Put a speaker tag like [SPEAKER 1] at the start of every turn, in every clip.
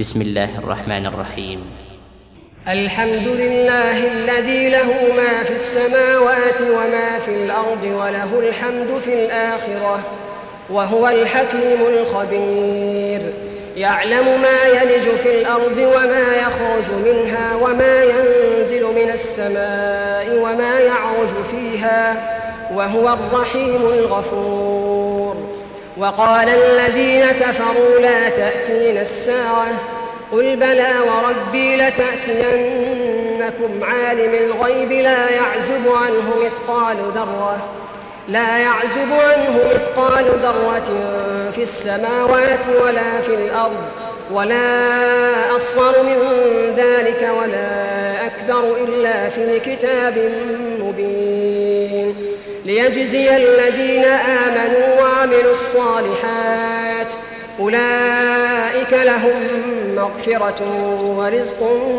[SPEAKER 1] بسم الله الرحمن الرحيم.
[SPEAKER 2] الحمد لله الذي له ما في السماوات وما في الأرض وله الحمد في الآخرة وهو الحكيم الخبير. يعلم ما يلج في الأرض وما يخرج منها وما ينزل من السماء وما يعرج فيها وهو الرحيم الغفور. وقال الذين كفروا لا تأتينا الساعة قل بلى وربي لتأتينكم عالم الغيب لا يعزب عنه مثقال ذرة في السماوات ولا في الأرض ولا أصغر من ذلك ولا أكبر إلا في كتاب مبين ليجزي الذين آمنوا وعملوا الصالحات أولئك لهم مغفرة ورزق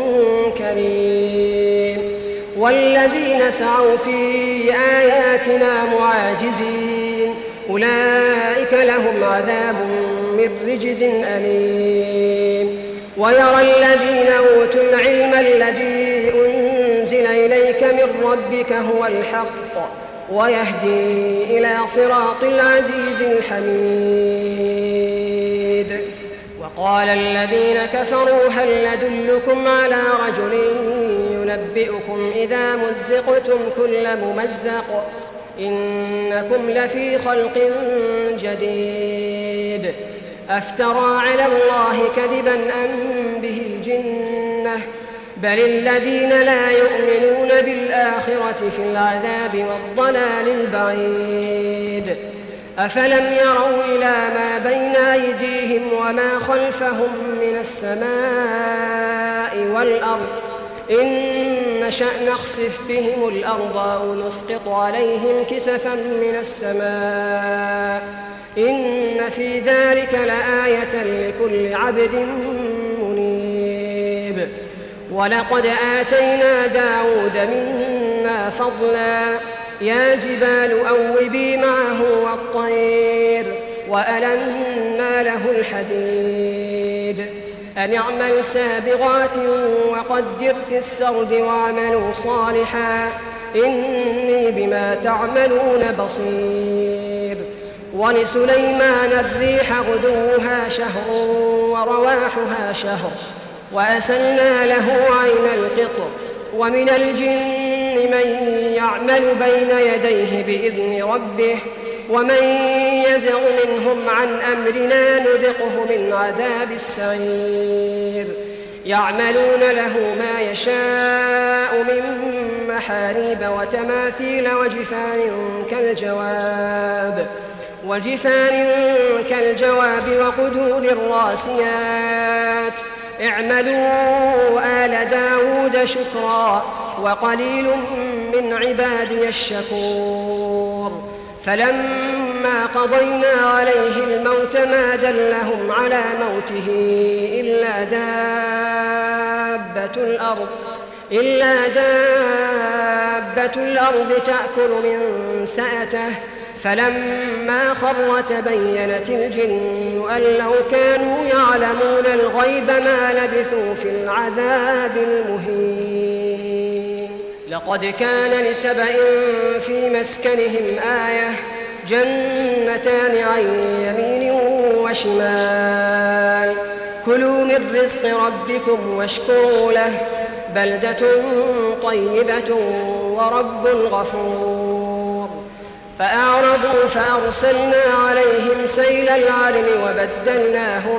[SPEAKER 2] كريم. والذين سعوا في آياتنا معاجزين أولئك لهم عذاب من رجز أليم. ويرى الذين أوتوا العلم الذي أنزل إليك من ربك هو الحق ويهدي إلى صراط العزيز الحميد. وقال الذين كفروا هل ندلكم على رجل ينبئكم إذا مزقتم كل ممزق إنكم لفي خلق جديد أفترى على الله كذبا أم به جنة بل الذين لا يؤمنون بالآخرة في العذاب والضلال البعيد. أفلم يروا إلى ما بين أيديهم وما خلفهم من السماء والأرض إن نشأ نخسف بهم الأرض أو نسقط عليهم كسفا من السماء إن في ذلك لآية لكل عبد منيب. ولقد آتينا داود منا فضلا يا جبال أوبي معه والطير وألنا له الحديد أن اعمل سابغات وقدر في السرد واعملوا صالحا إني بما تعملون بصير. ولسليمان الريح غدوها شهر ورواحها شهر وأسلنا له عين القطر ومن الجن من يعمل بين يديه بإذن ربه ومن يزغ منهم عن أمرنا نذقه من عذاب السعير. يعملون له ما يشاء من محاريب وتماثيل وجفان كالجواب وقدور الراسيات اعملوا آل داود شكرا وقليل من عبادي الشكور. فلما قضينا عليه الموت ما دلهم على موته إلا دابة الأرض تأكل من سأته فلما خر تبينت الجن أن لو كانوا يعلمون الغيب ما لبثوا في العذاب المهين. لقد كان لسبإ في مسكنهم آية جنتان عن يمين وشمال كلوا من رزق ربكم واشكروا له بلدة طيبة ورب غفور. فأعرضوا فأرسلنا عليهم سيل العرم وبدلناهم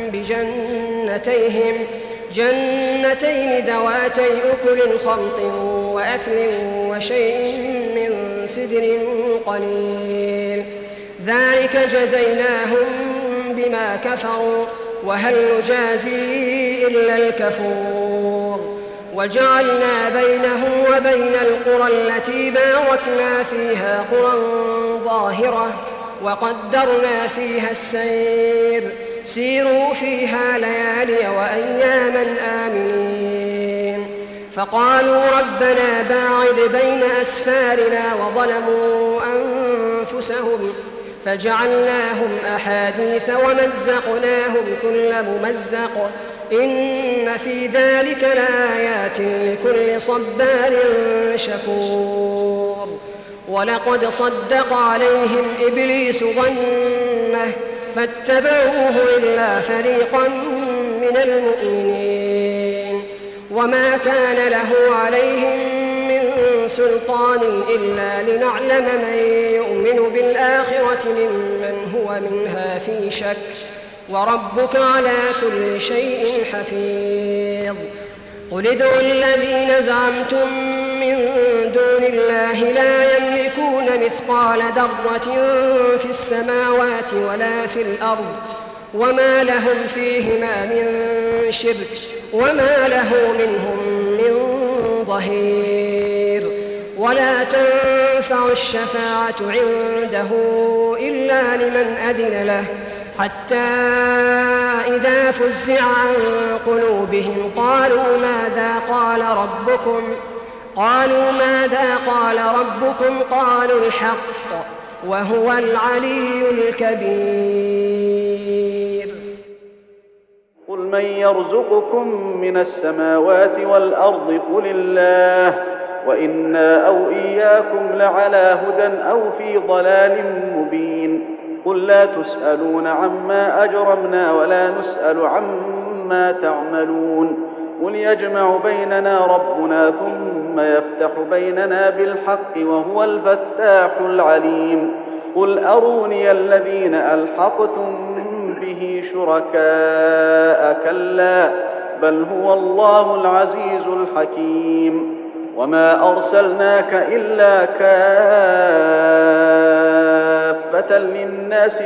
[SPEAKER 2] جنتين ذواتي أكل خمط وأثل وشيء من سدر قليل ذلك جزيناهم بما كفروا وهل نجازي إلا الكفور. وجعلنا بينهم وبين القرى التي باركنا فيها قرى ظاهرة وقدرنا فيها السير سيروا فيها ليالي وأياما آمنين. فقالوا ربنا باعد بين أسفارنا وظلموا أنفسهم فجعلناهم أحاديث ومزقناهم كل ممزق إن في ذلك لآيات لكل صبار شكور. ولقد صدق عليهم إبليس ظنه فاتبعوه إلا فريقا من المؤمنين، وما كان له عليهم من سلطان إلا لنعلم من يؤمن بالآخرة ممن هو منها في شك، وربك على كل شيء حفيظ. قل ادعوا الذين زعمتم من دون الله لا يملكون مثقال ذرة في السماوات ولا في الأرض، وما لهم فيهما من شرك، وما له منهم من ظهير. ولا تنفع الشفاعة عنده إلا لمن أذن له، حتى إذا فزع عن قلوبهم قالوا ماذا قال ربكم قالوا الحق وهو العلي الكبير.
[SPEAKER 3] قل من يرزقكم من السماوات والأرض قل الله وإنا أو إياكم لعلى هدى أو في ضلال مبين. قل لا تسألون عما أجرمنا ولا نسأل عما تعملون. قل يجمع بيننا ربنا ثم يفتح بيننا بالحق وهو الفتاح العليم. قل أروني الذين ألحقتم به شركاء كلا بل هو الله العزيز الحكيم. وما أرسلناك إلا كافة للناس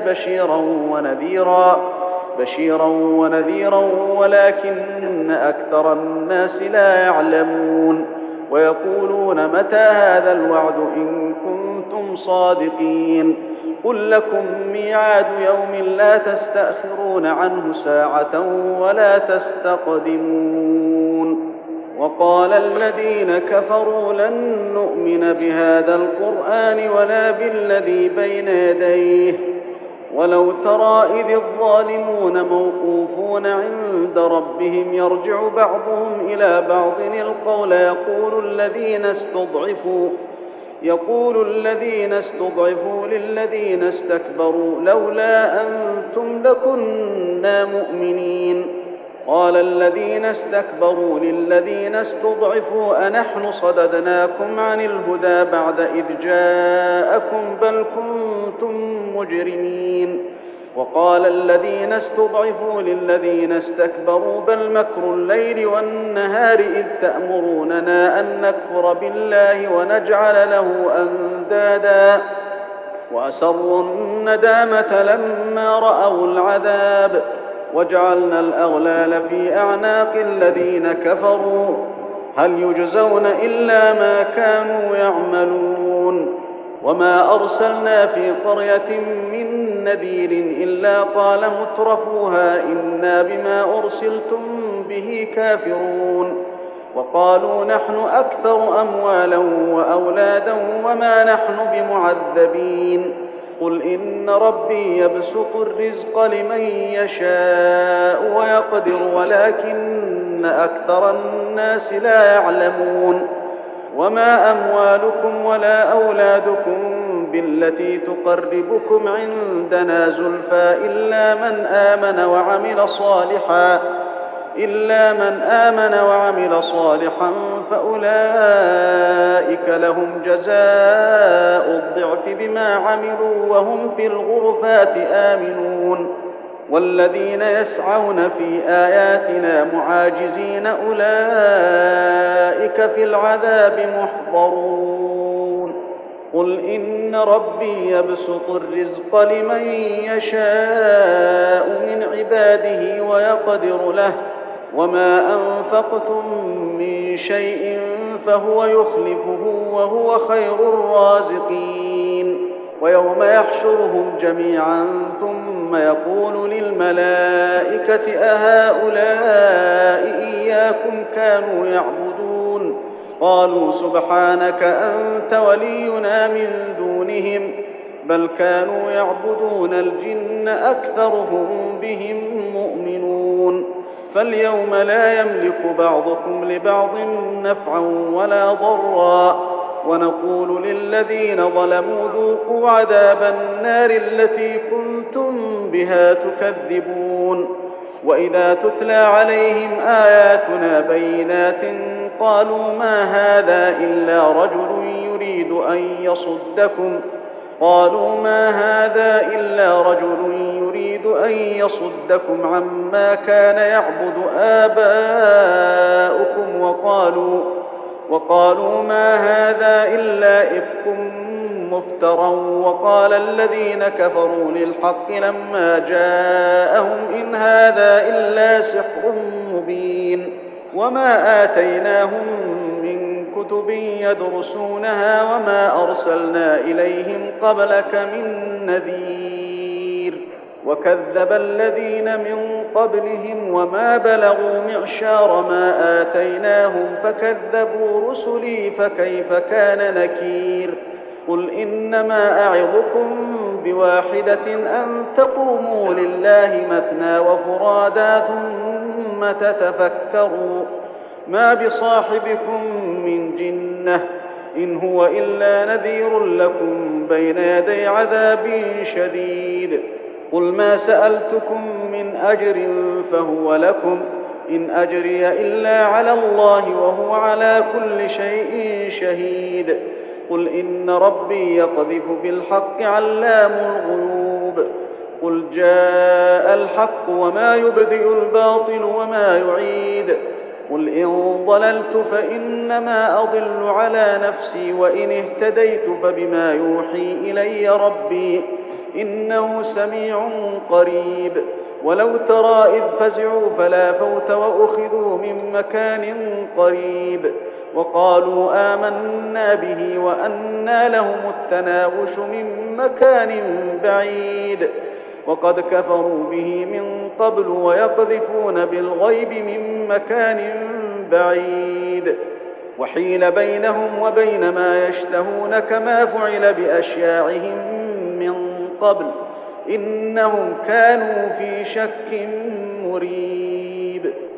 [SPEAKER 3] بشيرا ونذيرا ولكن أكثر الناس لا يعلمون. ويقولون متى هذا الوعد إن كنتم صادقين. قل لكم ميعاد يوم لا تستأخرون عنه ساعة ولا تستقدمون. وقال الذين كفروا لن نؤمن بهذا القرآن ولا بالذي بين يديه ولو ترى إذ الظالمون موقوفون عند ربهم يرجع بعضهم إلى بعض القول يقول الذين استضعفوا للذين استكبروا لولا أنتم لكنا مؤمنين. قال الذين استكبروا للذين استضعفوا أنحن صددناكم عن الهدى بعد إذ جاءكم بل كنتم مجرمين. وقال الذين استضعفوا للذين استكبروا بل مكر الليل والنهار إذ تأمروننا أن نكفر بالله ونجعل له أندادا وأسروا الندامة لما رأوا العذاب وجعلنا الأغلال في أعناق الذين كفروا هل يجزون إلا ما كانوا يعملون. وما أرسلنا في قرية من نذير إلا قال مترفوها إنا بما أرسلتم به كافرون. وقالوا نحن أكثر أموالا وأولادا وما نحن بمعذبين. قل إن ربي يبسط الرزق لمن يشاء ويقدر ولكن أكثر الناس لا يعلمون. وما أموالكم ولا أولادكم بالتي تقربكم عندنا زلفى إلا من آمن وعمل صالحا فأولئك لهم جزاء الضعف بما عملوا وهم في الغرفات آمنون. والذين يسعون في آياتنا معاجزين أولئك في العذاب محضرون. قل إن ربي يبسط الرزق لمن يشاء من عباده ويقدر له وما أنفقتم من شيء فهو يخلفه وهو خير الرازقين. ويوم يحشرهم جميعا ثم يقول للملائكة أهؤلاء إياكم كانوا يعبدون قالوا سبحانك أنت ولينا من دونهم بل كانوا يعبدون الجن أكثرهم بهم مؤمنون. فاليوم لا يملك بعضكم لبعض نفعا ولا ضرا ونقول للذين ظلموا ذوقوا عذاب النار التي كنتم بها تكذبون وإذا تتلى عليهم آياتنا بينات قالوا ما هذا إلا رجل يريد أن يصدكم عما كان يعبد آباؤكم وقالوا ما هذا إلا إفك مفترى وقال الذين كفروا للحق لما جاءهم إن هذا إلا سحر مبين وما آتيناهم من كتب يدرسونها وما أرسلنا إليهم قبلك من نذير وكذب الذين من قبلهم وما بلغوا معشار ما آتيناهم فكذبوا رسلي فكيف كان نكير قل إنما أعظكم بواحدة أن تقوموا لله مثنى وفرادا ثم تتفكروا ما بصاحبكم من جنة إن هو إلا نذير لكم بين يدي عذاب شديد قل ما سألتكم من أجر فهو لكم إن أجري إلا على الله وهو على كل شيء شهيد قل إن ربي يقذف بالحق علام الغيوب قل جاء الحق وما يبدئ الباطل وما يعيد قل إن ضللت فإنما أضل على نفسي وإن اهتديت فبما يوحي إلي ربي إنه سميع قريب ولو ترى إذ فزعوا فلا فوت وأخذوا من مكان قريب وقالوا آمنا به وأنى لهم التناوش من مكان بعيد وقد كفروا به من قبل ويقذفون بالغيب من مكان بعيد وحيل بينهم وبين ما يشتهون كما فعل بأشياعهم من قبل إنهم كانوا في شك مريب